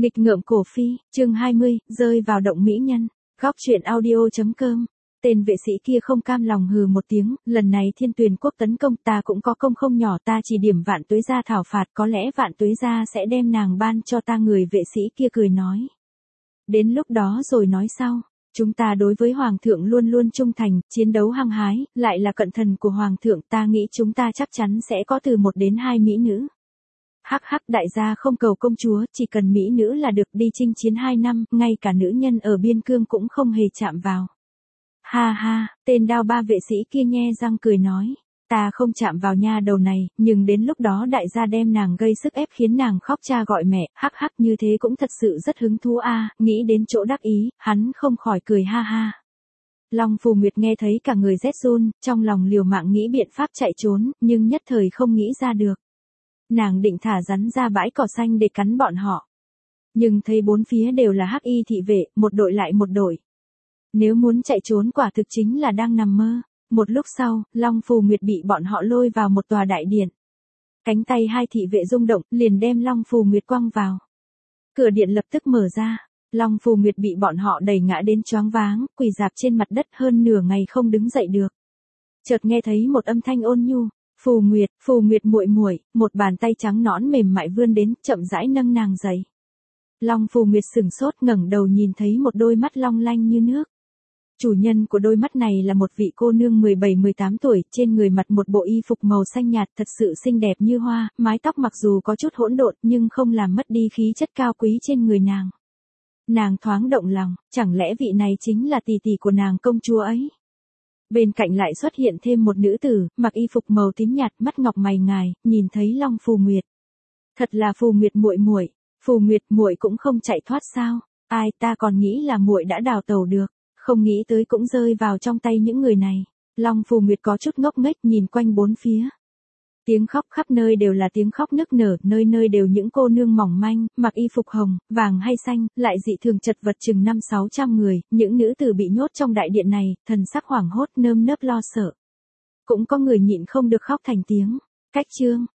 Nghịch ngợm cổ phi, chương 20, rơi vào động mỹ nhân. Góc truyện audio.com. Tên vệ sĩ kia không cam lòng hừ một tiếng, lần này Thiên Tuyền quốc tấn công ta cũng có công không nhỏ, ta chỉ điểm Vạn Tuế gia thảo phạt, có lẽ Vạn Tuế gia sẽ đem nàng ban cho ta. Người vệ sĩ kia cười nói. Đến lúc đó rồi nói sau. Chúng ta đối với Hoàng thượng luôn luôn trung thành, chiến đấu hăng hái, lại là cận thần của Hoàng thượng, ta nghĩ chúng ta chắc chắn sẽ có từ 1 đến 2 mỹ nữ. Hắc hắc, đại gia không cầu công chúa, chỉ cần mỹ nữ là được. Đi chinh chiến 2 năm, ngay cả nữ nhân ở biên cương cũng không hề chạm vào. Ha ha, tên đao ba vệ sĩ kia nhe răng cười nói. Ta không chạm vào nha đầu này, nhưng đến lúc đó đại gia đem nàng gây sức ép khiến nàng khóc cha gọi mẹ, hắc hắc, như thế cũng thật sự rất hứng thú a. Nghĩ đến chỗ đắc ý, hắn không khỏi cười ha ha. Long Phù Nguyệt nghe thấy cả người rét run, trong lòng liều mạng nghĩ biện pháp chạy trốn, nhưng nhất thời không nghĩ ra được. Nàng định thả rắn ra bãi cỏ xanh để cắn bọn họ. Nhưng thấy bốn phía đều là hắc y thị vệ, một đội lại một đội. Nếu muốn chạy trốn quả thực chính là đang nằm mơ. Một lúc sau, Long Phù Nguyệt bị bọn họ lôi vào một tòa đại điện. Cánh tay hai thị vệ rung động, liền đem Long Phù Nguyệt quăng vào. Cửa điện lập tức mở ra. Long Phù Nguyệt bị bọn họ đẩy ngã đến choáng váng, quỳ rạp trên mặt đất hơn nửa ngày không đứng dậy được. Chợt nghe thấy một âm thanh ôn nhu. Phù Nguyệt muội muội, một bàn tay trắng nõn mềm mại vươn đến, chậm rãi nâng nàng dậy. Long Phù Nguyệt sửng sốt, ngẩng đầu nhìn thấy một đôi mắt long lanh như nước. Chủ nhân của đôi mắt này là một vị cô nương 17-18 tuổi, trên người mặc một bộ y phục màu xanh nhạt thật sự xinh đẹp như hoa, mái tóc mặc dù có chút hỗn độn nhưng không làm mất đi khí chất cao quý trên người nàng. Nàng thoáng động lòng, chẳng lẽ vị này chính là tỷ tỷ của nàng công chúa ấy? Bên cạnh lại xuất hiện thêm một nữ tử, mặc y phục màu tím nhạt, mắt ngọc mày ngài, nhìn thấy Long Phù Nguyệt. Thật là Phù Nguyệt muội muội, Phù Nguyệt muội cũng không chạy thoát sao? Ai, ta còn nghĩ là muội đã đào tẩu được, không nghĩ tới cũng rơi vào trong tay những người này. Long Phù Nguyệt có chút ngốc nghếch nhìn quanh bốn phía. Tiếng khóc khắp nơi đều là tiếng khóc nức nở, nơi nơi đều những cô nương mỏng manh, mặc y phục hồng, vàng hay xanh, lại dị thường chật vật chừng 500-600 người, những nữ tử bị nhốt trong đại điện này, thần sắc hoảng hốt nơm nớp lo sợ. Cũng có người nhịn không được khóc thành tiếng. Cách chương,